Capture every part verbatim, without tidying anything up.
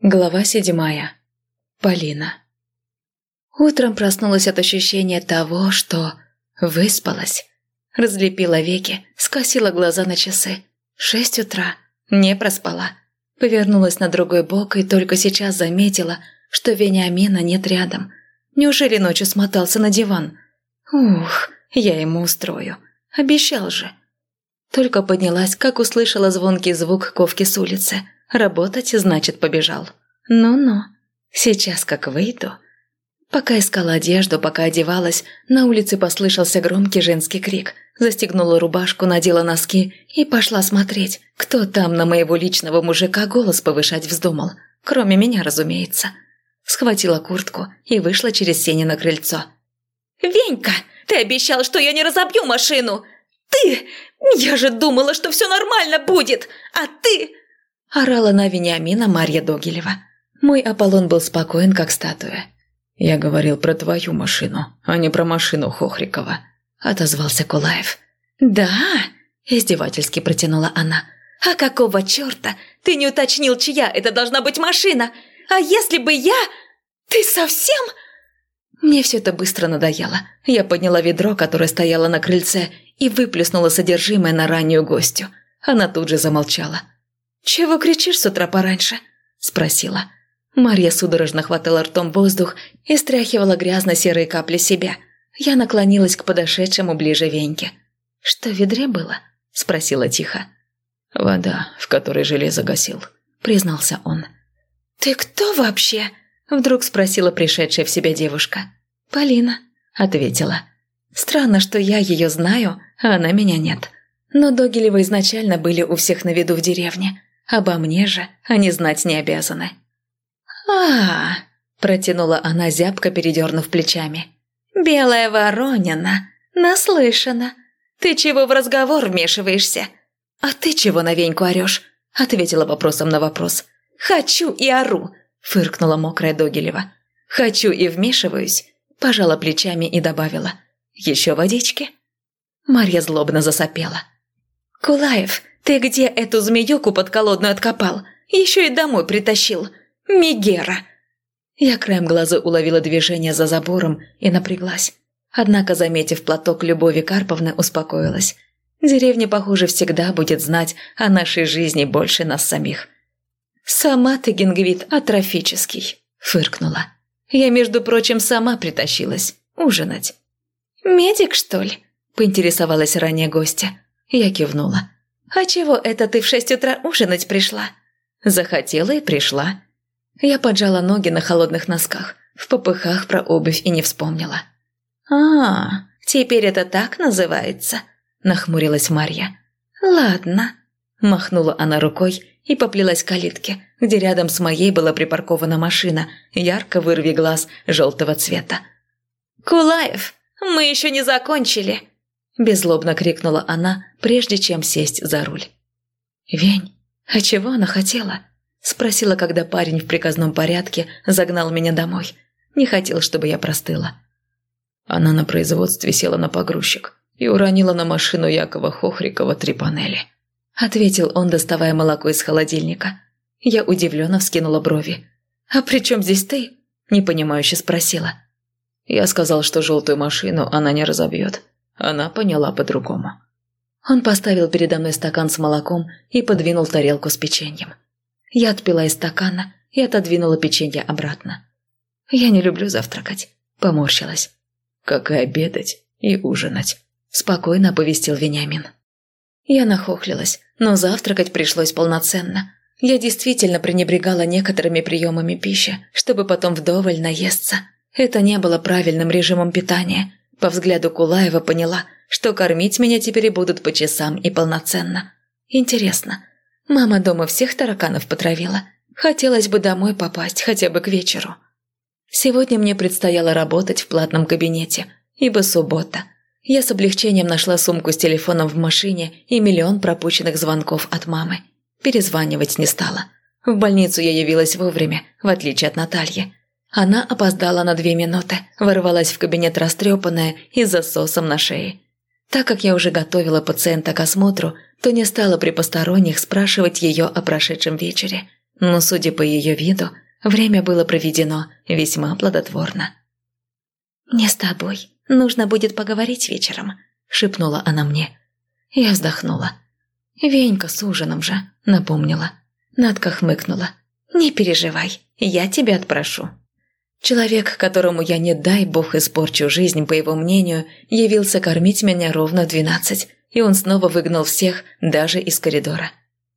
Глава седьмая. Полина. Утром проснулась от ощущения того, что выспалась. Разлепила веки, скосила глаза на часы. Шесть утра. Не проспала. Повернулась на другой бок и только сейчас заметила, что Вениамина нет рядом. Неужели ночью смотался на диван? Ух, я ему устрою. Обещал же. Только поднялась, как услышала звонкий звук ковки с улицы. Работать, значит, побежал. Ну-ну, сейчас как выйду. Пока искала одежду, пока одевалась, на улице послышался громкий женский крик. Застегнула рубашку, надела носки и пошла смотреть, кто там на моего личного мужика голос повышать вздумал. Кроме меня, разумеется. Схватила куртку и вышла через сени на крыльцо. «Венька, ты обещал, что я не разобью машину! Ты! Я же думала, что все нормально будет, а ты...» Орала на Вениамина Марья Догилева. Мой Аполлон был спокоен, как статуя. «Я говорил про твою машину, а не про машину Хохрикова», – отозвался Кулаев. «Да?» – издевательски протянула она. «А какого черта? Ты не уточнил, чья это должна быть машина? А если бы я... Ты совсем...» Мне все это быстро надоело. Я подняла ведро, которое стояло на крыльце, и выплеснула содержимое на раннюю гостью. Она тут же замолчала. «Чего кричишь с утра пораньше?» – спросила. Марья судорожно хватала ртом воздух и стряхивала грязно-серые капли себя. Я наклонилась к подошедшему ближе Веньке. «Что в ведре было?» – спросила тихо. «Вода, в которой железо гасил», – признался он. «Ты кто вообще?» – вдруг спросила пришедшая в себя девушка. «Полина», – ответила. «Странно, что я ее знаю, а она меня нет. Но Догилевы изначально были у всех на виду в деревне. Обо мне же они знать не обязаны». «А-а-а!» – протянула она, зябко передернув плечами. «Белая Воронина! Наслышана! Ты чего в разговор вмешиваешься?» «А ты чего на Веньку орешь?» – ответила вопросом на вопрос. «Хочу и ору!» – фыркнула мокрая Догилева. «Хочу и вмешиваюсь!» – пожала плечами и добавила. «Еще водички?» Марья злобно засопела. «Кулаев, ты где эту змеюку подколодную откопал? Еще и домой притащил. Мегера!» Я краем глаза уловила движение за забором и напряглась. Однако, заметив платок Любови Карповны, успокоилась. Деревня, похоже, всегда будет знать о нашей жизни больше нас самих. «Сама ты, гингвит, атрофический», – фыркнула. «Я, между прочим, сама притащилась ужинать». «Медик, что ли?» – поинтересовалась ранее гостья. Я кивнула. «А чего это ты в шесть утра ужинать пришла?» «Захотела и пришла». Я поджала ноги на холодных носках, в попыхах про обувь и не вспомнила. «А, теперь это так называется?» – нахмурилась Марья. «Ладно», – махнула она рукой и поплелась к калитке, где рядом с моей была припаркована машина, ярко вырви глаз желтого цвета. «Кулаев, мы еще не закончили!» – беззлобно крикнула она, прежде чем сесть за руль. «Вень, а чего она хотела?» – спросила, когда парень в приказном порядке загнал меня домой. Не хотел, чтобы я простыла. Она на производстве села на погрузчик и уронила на машину Якова Хохрикова три панели. Ответил он, доставая молоко из холодильника. Я удивленно вскинула брови. «А при чем здесь ты?» – непонимающе спросила. Я сказал, что желтую машину она не разобьет. Она поняла по-другому. Он поставил передо мной стакан с молоком и подвинул тарелку с печеньем. Я отпила из стакана и отодвинула печенье обратно. «Я не люблю завтракать», – поморщилась. «Как и обедать и ужинать», – спокойно оповестил Вениамин. Я нахохлилась, но завтракать пришлось полноценно. Я действительно пренебрегала некоторыми приемами пищи, чтобы потом вдоволь наесться. Это не было правильным режимом питания. По взгляду Кулаева поняла, что кормить меня теперь будут по часам и полноценно. Интересно, мама дома всех тараканов потравила? Хотелось бы домой попасть хотя бы к вечеру. Сегодня мне предстояло работать в платном кабинете, ибо суббота. Я с облегчением нашла сумку с телефоном в машине и миллион пропущенных звонков от мамы. Перезванивать не стала. В больницу я явилась вовремя, в отличие от Натальи. Она опоздала на две минуты, ворвалась в кабинет растрепанная и с засосом на шее. Так как я уже готовила пациента к осмотру, то не стала при посторонних спрашивать ее о прошедшем вечере. но, судя по ее виду, время было проведено весьма плодотворно. «Мне с тобой нужно будет поговорить вечером», – шепнула она мне. Я вздохнула. «Венька с ужином же», – напомнила. Надка хмыкнула. «Не переживай, я тебя отпрошу». Человек, которому я, не дай бог, испорчу жизнь, по его мнению, явился кормить меня ровно в двенадцать, и он снова выгнал всех, даже из коридора.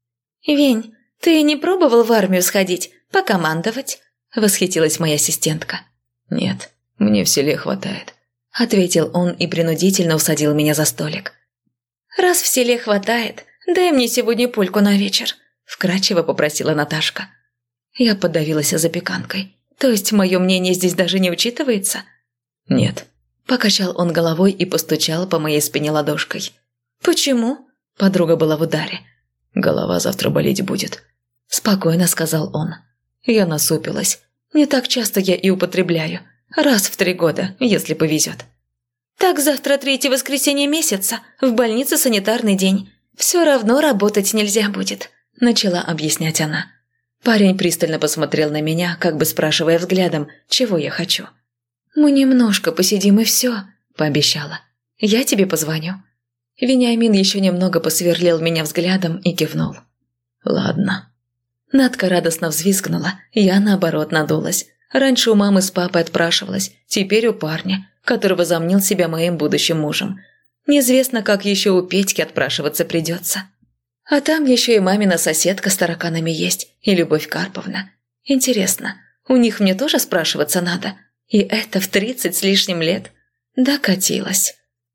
«Вень, ты не пробовал в армию сходить, покомандовать?» – восхитилась моя ассистентка. «Нет, мне в селе хватает», – ответил он и принудительно усадил меня за столик. «Раз в селе хватает, дай мне сегодня пульку на вечер», – вкратчиво попросила Наташка. Я подавилась запеканкой. То есть мое мнение здесь даже не учитывается? «Нет», – покачал он головой и постучал по моей спине ладошкой. «Почему?» – подруга была в ударе. «Голова завтра болеть будет», – спокойно сказал он. Я насупилась. Не так часто я и употребляю. Раз в три года, если повезет. «Так завтра третье воскресенье месяца, в больнице санитарный день. Все равно работать нельзя будет», – начала объяснять она. Парень пристально посмотрел на меня, как бы спрашивая взглядом, чего я хочу. «Мы немножко посидим и все», – пообещала. «Я тебе позвоню». Вениамин еще немного посверлил меня взглядом и кивнул. «Ладно». Надка радостно взвизгнула, я, наоборот, надулась. Раньше у мамы с папой отпрашивалась, теперь у парня, которого замнил себя моим будущим мужем. Неизвестно, как еще у Петьки отпрашиваться придется. А там еще и мамина соседка с тараканами есть, и Любовь Карповна. Интересно, у них мне тоже спрашиваться надо? И это в тридцать с лишним лет? Докатилась.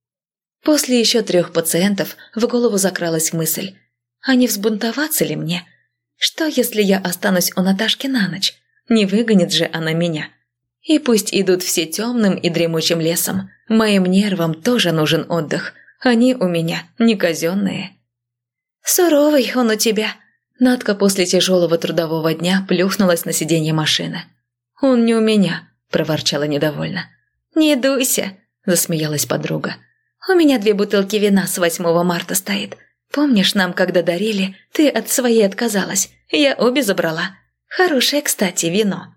После еще трех пациентов в голову закралась мысль. А не взбунтоваться ли мне? Что, если я останусь у Наташки на ночь? Не выгонит же она меня. И пусть идут все темным и дремучим лесом, моим нервам тоже нужен отдых. Они у меня не казенные. «Суровый он у тебя». Надка после тяжелого трудового дня плюхнулась на сиденье машины. «Он не у меня», – проворчала недовольно. «Не дуйся», – засмеялась подруга. «У меня две бутылки вина с восьмого марта стоит. Помнишь, нам когда дарили, ты от своей отказалась. Я обе забрала. Хорошее, кстати, вино».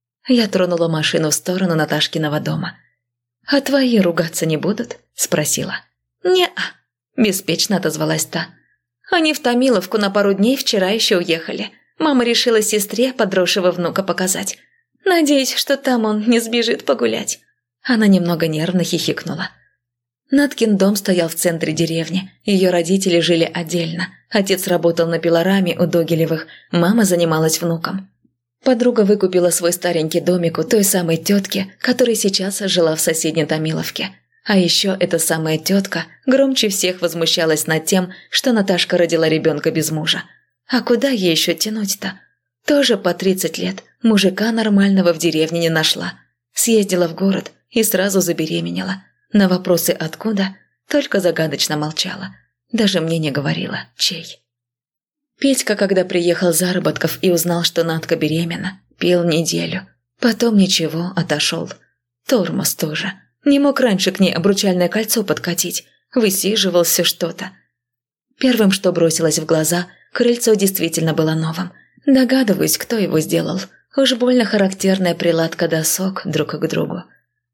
Я тронула машину в сторону Наташкиного дома. «А твои ругаться не будут?» – спросила. «Не-а», – беспечно отозвалась та. «Они в Томиловку на пару дней вчера еще уехали. Мама решила сестре подросшего внука показать. Надеюсь, что там он не сбежит погулять». Она немного нервно хихикнула. Наткин дом стоял в центре деревни. Ее родители жили отдельно. Отец работал на пилораме у Догилевых, мама занималась внуком. Подруга выкупила свой старенький домик у той самой тетки, которая сейчас жила в соседней Томиловке. А еще эта самая тетка громче всех возмущалась над тем, что Наташка родила ребенка без мужа. А куда ей еще тянуть-то? Тоже по тридцать лет, мужика нормального в деревне не нашла. Съездила в город и сразу забеременела. На вопросы «откуда?» только загадочно молчала. Даже мне не говорила, чей. Петька, когда приехал с заработков и узнал, что Надка беременна, пил неделю. Потом ничего, отошел. Тормоз тоже. Не мог раньше к ней обручальное кольцо подкатить. Высиживал все что-то. Первым, что бросилось в глаза, крыльцо действительно было новым. Догадываюсь, кто его сделал. Уж больно характерная приладка досок друг к другу.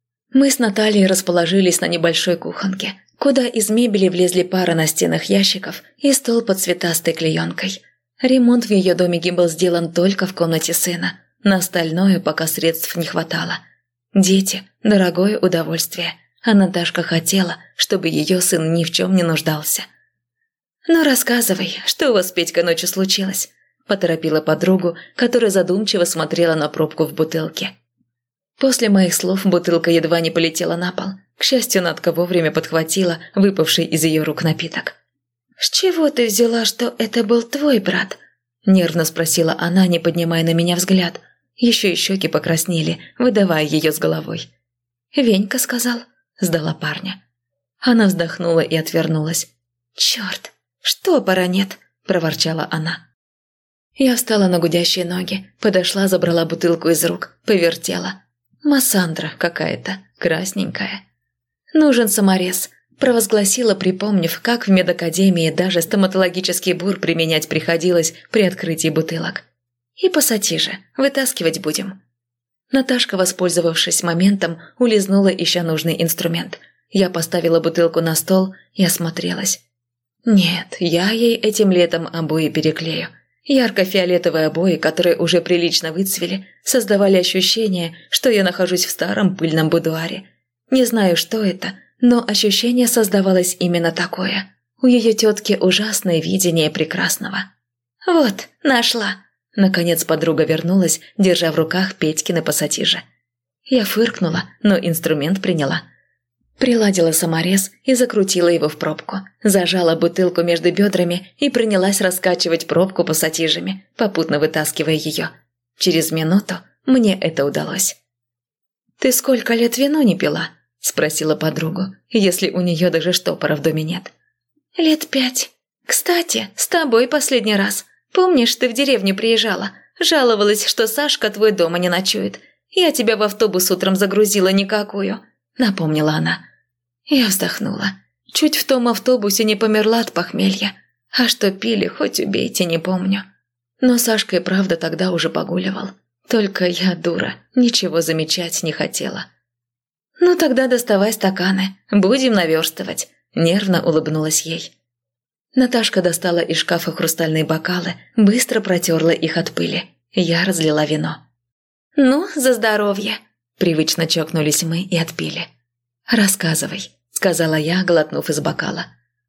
Мы с Натальей расположились на небольшой кухонке, куда из мебели влезли пара настенных ящиков и стол под цветастой клеенкой. Ремонт в ее домике был сделан только в комнате сына. На остальное пока средств не хватало. Дети – дорогое удовольствие, а Наташка хотела, чтобы ее сын ни в чем не нуждался. «Ну, рассказывай, что у вас с Петькой ночью случилось?» – поторопила подругу, которая задумчиво смотрела на пробку в бутылке. После моих слов бутылка едва не полетела на пол. К счастью, Надка вовремя подхватила выпавший из ее рук напиток. «С чего ты взяла, что это был твой брат?» – нервно спросила она, не поднимая на меня взгляд. Еще и щеки покраснели, выдавая ее с головой. «Венька сказал», – сдала парня. Она вздохнула и отвернулась. «Черт, штопора нет», – проворчала она. Я встала на гудящие ноги, подошла, забрала бутылку из рук, повертела. Массандра какая-то, красненькая. «Нужен саморез», – провозгласила, припомнив, как в медакадемии даже стоматологический бур применять приходилось при открытии бутылок. И пассатижи, вытаскивать будем». Наташка, воспользовавшись моментом, улизнула, ища нужный инструмент. Я поставила бутылку на стол и осмотрелась. Нет, я ей этим летом обои переклею. Ярко-фиолетовые обои, которые уже прилично выцвели, создавали ощущение, что я нахожусь в старом пыльном будуаре. Не знаю, что это, но ощущение создавалось именно такое. У ее тетки ужасное видение прекрасного. «Вот, нашла!» Наконец подруга вернулась, держа в руках Петькины пассатижи. Я фыркнула, но инструмент приняла. Приладила саморез и закрутила его в пробку. Зажала бутылку между бедрами и принялась раскачивать пробку пассатижами, попутно вытаскивая ее. Через минуту мне это удалось. «Ты сколько лет вино не пила?» – спросила подругу, если у нее даже штопора в доме нет. «Лет пять. Кстати, с тобой последний раз. Помнишь, ты в деревню приезжала? Жаловалась, что Сашка твой дома не ночует. Я тебя в автобус утром загрузила никакую», – напомнила она. Я вздохнула. Чуть в том автобусе не померла от похмелья. А что пили, хоть убейте, не помню. Но Сашка и правда тогда уже погуливал. Только я, дура, ничего замечать не хотела. «Ну тогда доставай стаканы, будем наверстывать», – нервно улыбнулась ей. Наташка достала из шкафа хрустальные бокалы, быстро протерла их от пыли. Я разлила вино. «Ну, за здоровье!» Привычно чокнулись мы и отпили. «Рассказывай», – сказала я, глотнув из бокала.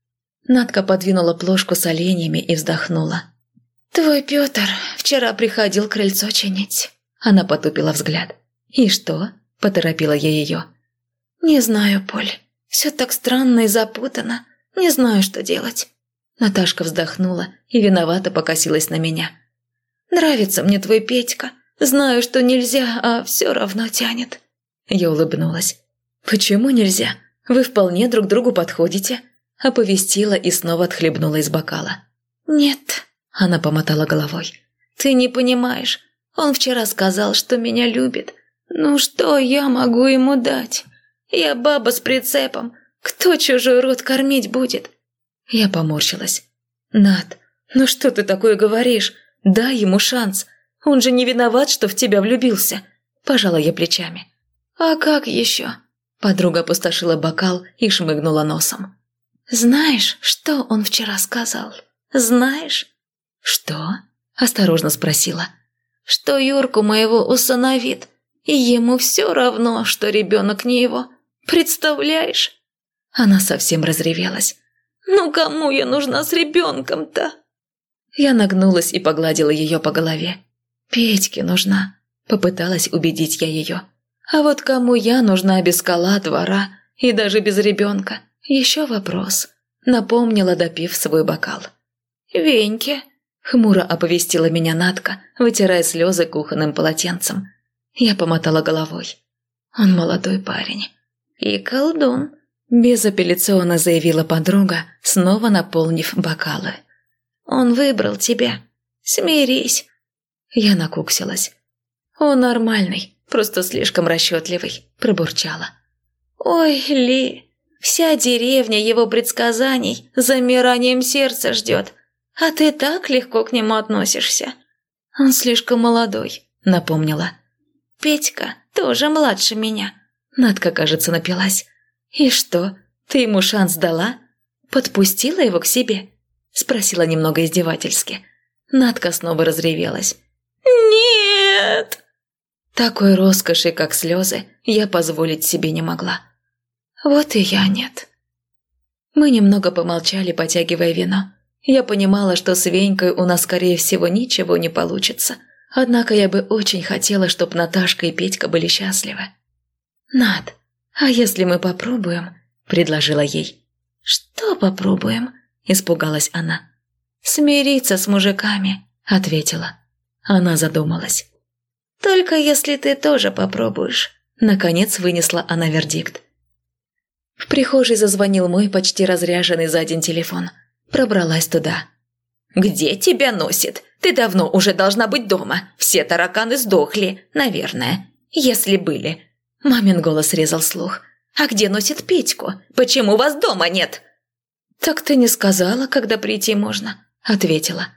Надка подвинула плошку с оленями и вздохнула. «Твой Петр вчера приходил крыльцо чинить». Она потупила взгляд. «И что?» – поторопила я ее. «Не знаю, Поль. Все так странно и запутано. Не знаю, что делать». Наташка вздохнула и виновато покосилась на меня. «Нравится мне твой Петька. Знаю, что нельзя, а все равно тянет». Я улыбнулась. «Почему нельзя? Вы вполне друг другу подходите», – оповестила и снова отхлебнула из бокала. «Нет», – она помотала головой. «Ты не понимаешь. Он вчера сказал, что меня любит. Ну что я могу ему дать? Я баба с прицепом. Кто чужой род кормить будет?» Я поморщилась. «Над, ну что ты такое говоришь? Дай ему шанс. Он же не виноват, что в тебя влюбился», – пожала я плечами. «А как еще?» Подруга опустошила бокал и шмыгнула носом. «Знаешь, что он вчера сказал? Знаешь?» «Что?» – осторожно спросила. «Что Юрку моего усыновит, и ему все равно, что ребенок не его. Представляешь?» Она совсем разревелась. «Ну кому я нужна с ребенком-то?» Я нагнулась и погладила ее по голове. «Петьке нужна», – попыталась убедить я ее. «А вот кому я нужна без кола, двора и даже без ребенка? Еще вопрос», – напомнила, допив свой бокал. «Веньке», – хмуро оповестила меня Надка, вытирая слезы кухонным полотенцем. Я помотала головой. «Он молодой парень». «И колдун», – безапелляционно заявила подруга, снова наполнив бокалы. «Он выбрал тебя. Смирись». Я накуксилась. «Он нормальный, просто слишком расчетливый», – пробурчала. «Ой, Ли, вся деревня его предсказаний замиранием сердца ждет, а ты так легко к нему относишься». «Он слишком молодой», – напомнила. «Петька тоже младше меня». Надка, кажется, напилась. «И что, ты ему шанс дала? Подпустила его к себе?» – спросила немного издевательски. Надка снова разревелась. «Нет!» Такой роскоши, как слезы, я позволить себе не могла. Вот и я нет. Мы немного помолчали, потягивая вино. Я понимала, что с Венькой у нас, скорее всего, ничего не получится. Однако я бы очень хотела, чтобы Наташка и Петька были счастливы. «Над, а если мы попробуем?» – предложила ей. «Что попробуем?» – испугалась она. «Смириться с мужиками», – ответила. Она задумалась. «Только если ты тоже попробуешь», – наконец вынесла она вердикт. В прихожей зазвонил мой почти разряженный за день телефон. Пробралась туда. «Где тебя носит? Ты давно уже должна быть дома. Все тараканы сдохли, наверное. Если были». Мамин голос резал слух. «А где носит Петьку? Почему вас дома нет?» «Так ты не сказала, когда прийти можно?» – ответила.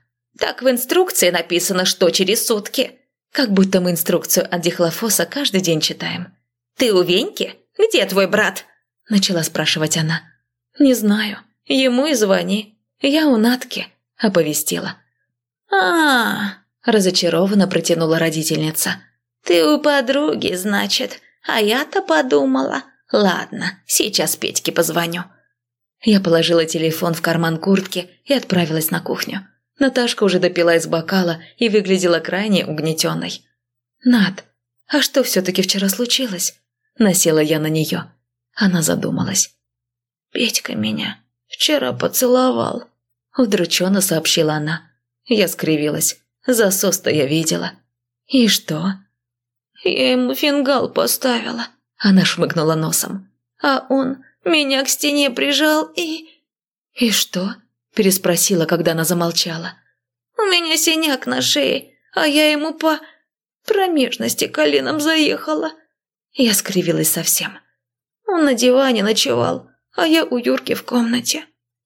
Так в инструкции написано, что через сутки. Как будто мы инструкцию от дихлофоса каждый день читаем. Ты у Веньки? Где твой брат? Начала спрашивать она. Не знаю. Ему и звони. Я у Натки, оповестила. А-а-а, разочарованно протянула родительница. Ты у подруги, значит. А я-то подумала. Ладно, сейчас Петьке позвоню. Я положила телефон в карман куртки и отправилась на кухню. Наташка уже допила из бокала и выглядела крайне угнетенной. «Над, а что все-таки вчера случилось?» Насела я на нее. Она задумалась. «Петька меня вчера поцеловал», – удрученно сообщила она. Я скривилась. Засос-то я видела. «И что?» «Я ему фингал поставила», – она шмыгнула носом. «А он меня к стене прижал и...» «И что?» – переспросила, когда она замолчала. «У меня синяк на шее, а я ему по промежности коленом заехала». Я скривилась совсем. Он на диване ночевал, а я у Юрки в комнате.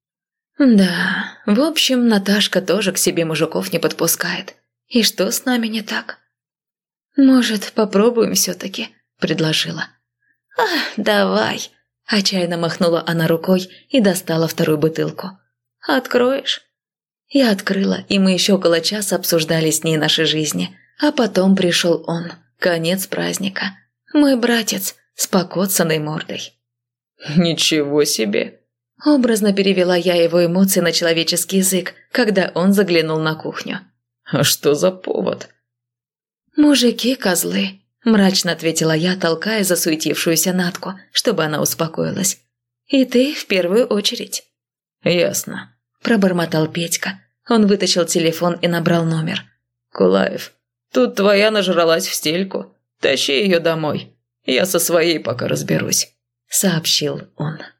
Да, в общем, Наташка тоже к себе мужиков не подпускает. И что с нами не так? Может, попробуем все-таки, предложила. А, давай. Отчаянно махнула она рукой и достала вторую бутылку. Откроешь? Я открыла, и мы еще около часа обсуждали с ней наши жизни. А потом пришел он, конец праздника. Мой братец с покоцанной мордой. «Ничего себе!» Образно перевела я его эмоции на человеческий язык, когда он заглянул на кухню. «А что за повод?» «Мужики козлы», – мрачно ответила я, толкая засуетившуюся Натку, чтобы она успокоилась. «И ты в первую очередь». «Ясно», – пробормотал Петька. Он вытащил телефон и набрал номер. «Кулаев, тут твоя нажралась в стельку. Тащи ее домой. Я со своей пока разберусь», – сообщил он.